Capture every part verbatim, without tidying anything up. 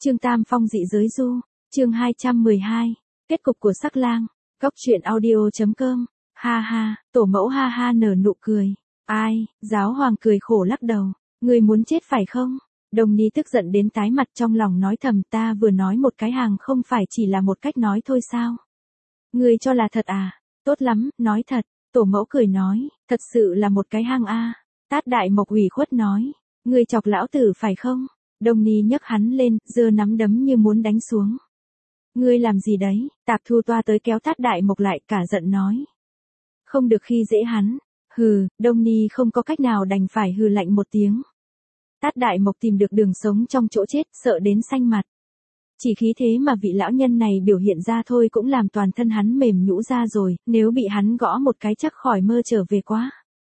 Chương Tam Phong dị giới du, chương hai trăm mười hai, kết cục của Sắc Lang, góc truyện audio.com, ha ha, tổ mẫu ha ha nở nụ cười, ai, giáo hoàng cười khổ lắc đầu, người muốn chết phải không? Đồng Ni tức giận đến tái mặt trong lòng nói thầm ta vừa nói một cái hàng không phải chỉ là một cách nói thôi sao? Người cho là thật à? Tốt lắm, nói thật, tổ mẫu cười nói, thật sự là một cái hang a. Tát Đại Mộc ủy khuất nói, người chọc lão tử phải không? Đồng Ni nhấc hắn lên, giơ nắm đấm như muốn đánh xuống. Ngươi làm gì đấy? Tạp Thu Toa tới kéo Tát Đại Mộc lại cả giận nói. Không được khi dễ hắn. Hừ, Đông Ni không có cách nào đành phải hừ lạnh một tiếng. Tát Đại Mộc tìm được đường sống trong chỗ chết, sợ đến xanh mặt. Chỉ khí thế mà vị lão nhân này biểu hiện ra thôi cũng làm toàn thân hắn mềm nhũn ra rồi, nếu bị hắn gõ một cái chắc khỏi mơ trở về quá.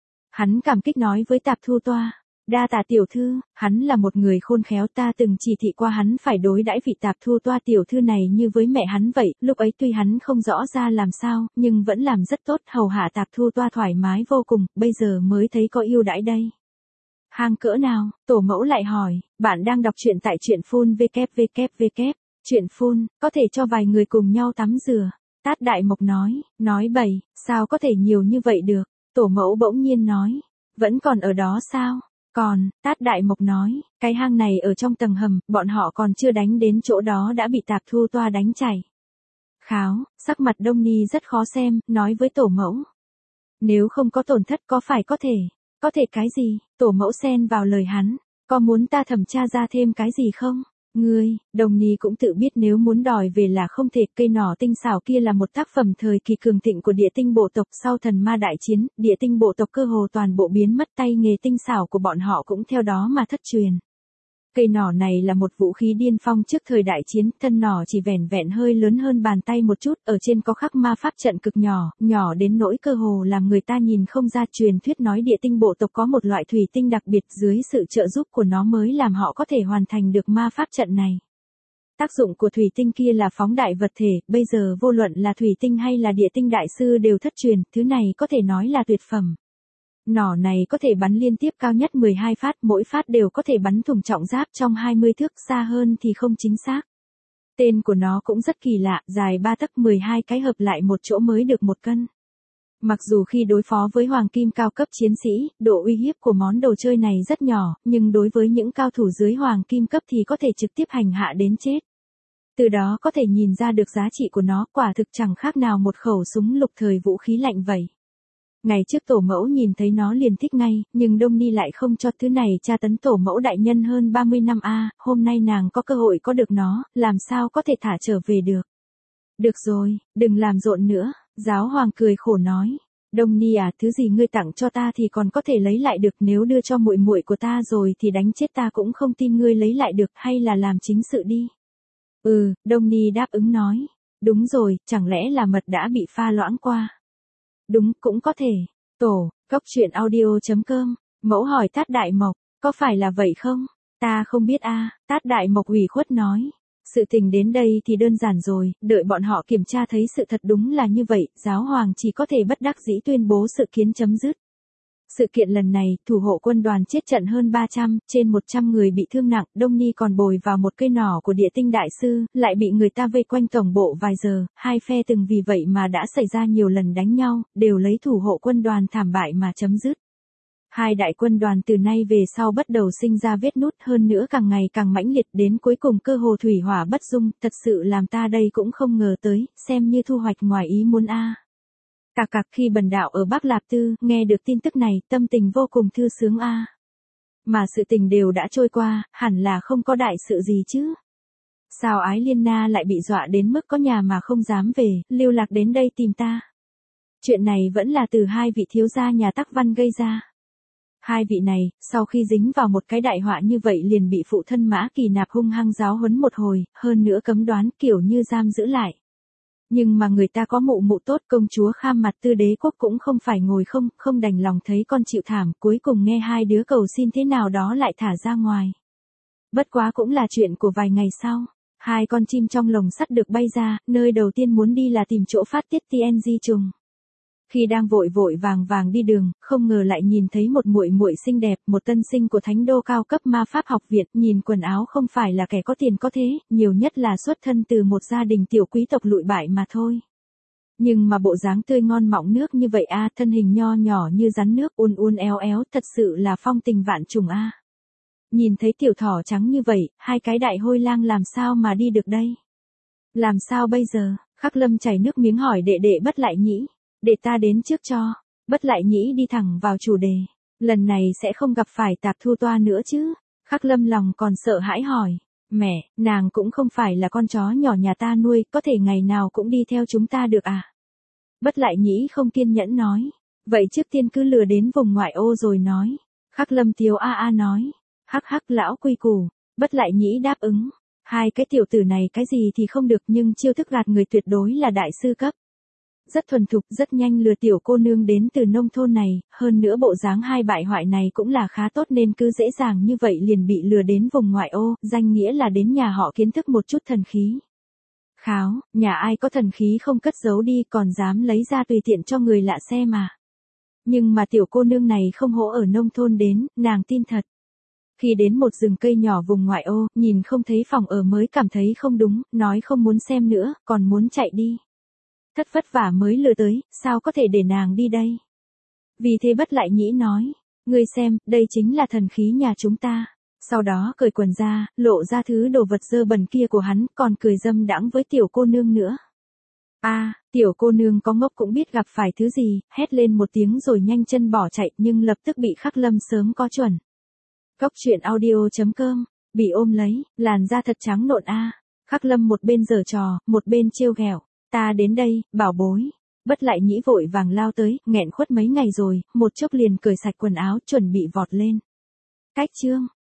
Hắn cảm kích nói với Tạp Thu Toa. Đa tạ tiểu thư, hắn là một người khôn khéo, ta từng chỉ thị qua hắn phải đối đãi vị Tạp Thu Toa tiểu thư này như với mẹ hắn vậy, lúc ấy tuy hắn không rõ ra làm sao, nhưng vẫn làm rất tốt, hầu hạ Tạp Thu Toa thoải mái vô cùng, bây giờ mới thấy có ưu đãi đây. Hang cỡ nào? Tổ mẫu lại hỏi, bạn đang đọc truyện tại truyện phun www. Truyện phun, có thể cho vài người cùng nhau tắm rửa. Tát Đại Mộc nói, nói bậy, sao có thể nhiều như vậy được? Tổ mẫu bỗng nhiên nói, vẫn còn ở đó sao? Còn, Tát Đại Mộc nói, cái hang này ở trong tầng hầm, bọn họ còn chưa đánh đến chỗ đó đã bị Tạp Thu Toa đánh chảy. Kháo, sắc mặt Đông Ni rất khó xem, nói với tổ mẫu. Nếu không có tổn thất có phải có thể, có thể cái gì? Tổ mẫu xen vào lời hắn, có muốn ta thẩm tra ra thêm cái gì không? Ngươi, Đồng Ni cũng tự biết nếu muốn đòi về là không thể, cây nỏ tinh xảo kia là một tác phẩm thời kỳ cường thịnh của địa tinh bộ tộc sau thần ma đại chiến, địa tinh bộ tộc cơ hồ toàn bộ biến mất, tay nghề tinh xảo của bọn họ cũng theo đó mà thất truyền. Cây nỏ này là một vũ khí điên phong trước thời đại chiến, thân nỏ chỉ vẻn vẹn hơi lớn hơn bàn tay một chút, ở trên có khắc ma pháp trận cực nhỏ, nhỏ đến nỗi cơ hồ làm người ta nhìn không ra. Truyền thuyết nói địa tinh bộ tộc có một loại thủy tinh đặc biệt, dưới sự trợ giúp của nó mới làm họ có thể hoàn thành được ma pháp trận này. Tác dụng của thủy tinh kia là phóng đại vật thể, bây giờ vô luận là thủy tinh hay là địa tinh đại sư đều thất truyền, thứ này có thể nói là tuyệt phẩm. Nỏ này có thể bắn liên tiếp cao nhất mười hai phát, mỗi phát đều có thể bắn thủng trọng giáp trong hai mươi thước, xa hơn thì không chính xác. Tên của nó cũng rất kỳ lạ, dài ba tấc, mười hai cái hợp lại một chỗ mới được một cân. Mặc dù khi đối phó với hoàng kim cao cấp chiến sĩ, độ uy hiếp của món đồ chơi này rất nhỏ, nhưng đối với những cao thủ dưới hoàng kim cấp thì có thể trực tiếp hành hạ đến chết. Từ đó có thể nhìn ra được giá trị của nó, quả thực chẳng khác nào một khẩu súng lục thời vũ khí lạnh vậy. Ngày trước tổ mẫu nhìn thấy nó liền thích ngay, nhưng Đông Ni lại không cho thứ này tra tấn tổ mẫu đại nhân hơn ba mươi năm a, hôm nay nàng có cơ hội có được nó, làm sao có thể thả trở về được. Được rồi, đừng làm rộn nữa, giáo hoàng cười khổ nói. Đông Ni à, thứ gì ngươi tặng cho ta thì còn có thể lấy lại được, nếu đưa cho muội muội của ta rồi thì đánh chết ta cũng không tin ngươi lấy lại được, hay là làm chính sự đi. Ừ, Đông Ni đáp ứng nói. Đúng rồi, chẳng lẽ là mật đã bị pha loãng qua. Đúng, cũng có thể. Tổ, góc truyện audio.com, mẫu hỏi Tát Đại Mộc, có phải là vậy không? Ta không biết a. Tát Đại Mộc ủy khuất nói. Sự tình đến đây thì đơn giản rồi, đợi bọn họ kiểm tra thấy sự thật đúng là như vậy, giáo hoàng chỉ có thể bất đắc dĩ tuyên bố sự kiến chấm dứt. Sự kiện lần này, thủ hộ quân đoàn chết trận hơn ba trăm, trên một trăm người bị thương nặng, Đông Ni còn bồi vào một cây nỏ của địa tinh đại sư, lại bị người ta vây quanh tổng bộ vài giờ, hai phe từng vì vậy mà đã xảy ra nhiều lần đánh nhau, đều lấy thủ hộ quân đoàn thảm bại mà chấm dứt. Hai đại quân đoàn từ nay về sau bắt đầu sinh ra vết nút, hơn nữa càng ngày càng mãnh liệt, đến cuối cùng cơ hồ thủy hỏa bất dung, thật sự làm ta đây cũng không ngờ tới, xem như thu hoạch ngoài ý muốn a. Cạc cạc, khi bần đạo ở Bắc Lạp Tư, nghe được tin tức này, tâm tình vô cùng thư sướng a. Mà sự tình đều đã trôi qua, hẳn là không có đại sự gì chứ. Sao Ái Liên Na lại bị dọa đến mức có nhà mà không dám về, lưu lạc đến đây tìm ta. Chuyện này vẫn là từ hai vị thiếu gia nhà Tắc Văn gây ra. Hai vị này, sau khi dính vào một cái đại họa như vậy liền bị phụ thân Mã Kỳ Nạp hung hăng giáo huấn một hồi, hơn nữa cấm đoán kiểu như giam giữ lại. Nhưng mà người ta có mụ mụ tốt, công chúa Kham Mặt Tư đế quốc cũng không phải ngồi không, không đành lòng thấy con chịu thảm, cuối cùng nghe hai đứa cầu xin thế nào đó lại thả ra ngoài. Bất quá cũng là chuyện của vài ngày sau, hai con chim trong lồng sắt được bay ra, nơi đầu tiên muốn đi là tìm chỗ phát tiết tê en giê trùng. Khi đang vội vội vàng vàng đi đường, không ngờ lại nhìn thấy một muội muội xinh đẹp, một tân sinh của Thánh đô cao cấp ma pháp học viện, nhìn quần áo không phải là kẻ có tiền có thế, nhiều nhất là xuất thân từ một gia đình tiểu quý tộc lụi bại mà thôi. Nhưng mà bộ dáng tươi ngon mọng nước như vậy a, thân hình nho nhỏ như rắn nước, uốn uốn éo éo, thật sự là phong tình vạn trùng a. Nhìn thấy tiểu thỏ trắng như vậy, hai cái đại hôi lang làm sao mà đi được đây? Làm sao bây giờ? Khắc Lâm chảy nước miếng hỏi đệ đệ Bất Lại Nhĩ. Để ta đến trước cho. Bất Lại Nhĩ đi thẳng vào chủ đề. Lần này sẽ không gặp phải Tạp Thu Toa nữa chứ? Khắc Lâm lòng còn sợ hãi hỏi. Mẹ, nàng cũng không phải là con chó nhỏ nhà ta nuôi, có thể ngày nào cũng đi theo chúng ta được à? Bất Lại Nhĩ không kiên nhẫn nói. Vậy trước tiên cứ lừa đến vùng ngoại ô rồi nói. Khắc Lâm tiếu a a nói. Hắc hắc lão quy củ. Bất Lại Nhĩ đáp ứng. Hai cái tiểu tử này cái gì thì không được nhưng chiêu thức gạt người tuyệt đối là đại sư cấp. Rất thuần thục, rất nhanh lừa tiểu cô nương đến từ nông thôn này, hơn nữa bộ dáng hai bại hoại này cũng là khá tốt nên cứ dễ dàng như vậy liền bị lừa đến vùng ngoại ô, danh nghĩa là đến nhà họ kiến thức một chút thần khí. Kháo, nhà ai có thần khí không cất giấu đi còn dám lấy ra tùy tiện cho người lạ xem mà. Nhưng mà tiểu cô nương này không hổ ở nông thôn đến, nàng tin thật. Khi đến một rừng cây nhỏ vùng ngoại ô, nhìn không thấy phòng ở mới cảm thấy không đúng, nói không muốn xem nữa, còn muốn chạy đi. Thất vất vả mới lừa tới, sao có thể để nàng đi đây? Vì thế Bất Lại Nhĩ nói, ngươi xem, đây chính là thần khí nhà chúng ta. Sau đó cởi quần ra, lộ ra thứ đồ vật dơ bẩn kia của hắn, còn cười dâm đãng với tiểu cô nương nữa. A, à, tiểu cô nương có ngốc cũng biết gặp phải thứ gì, hét lên một tiếng rồi nhanh chân bỏ chạy nhưng lập tức bị Khắc Lâm sớm có chuẩn. Góc truyện audio chấm com, bị ôm lấy, làn da thật trắng nộn a. À. Khắc Lâm một bên giở trò, một bên trêu ghẹo. Ta đến đây, bảo bối. Bất Lại Nhĩ vội vàng lao tới, nghẹn khuất mấy ngày rồi, một chốc liền cởi sạch quần áo, chuẩn bị vọt lên. Cách chương.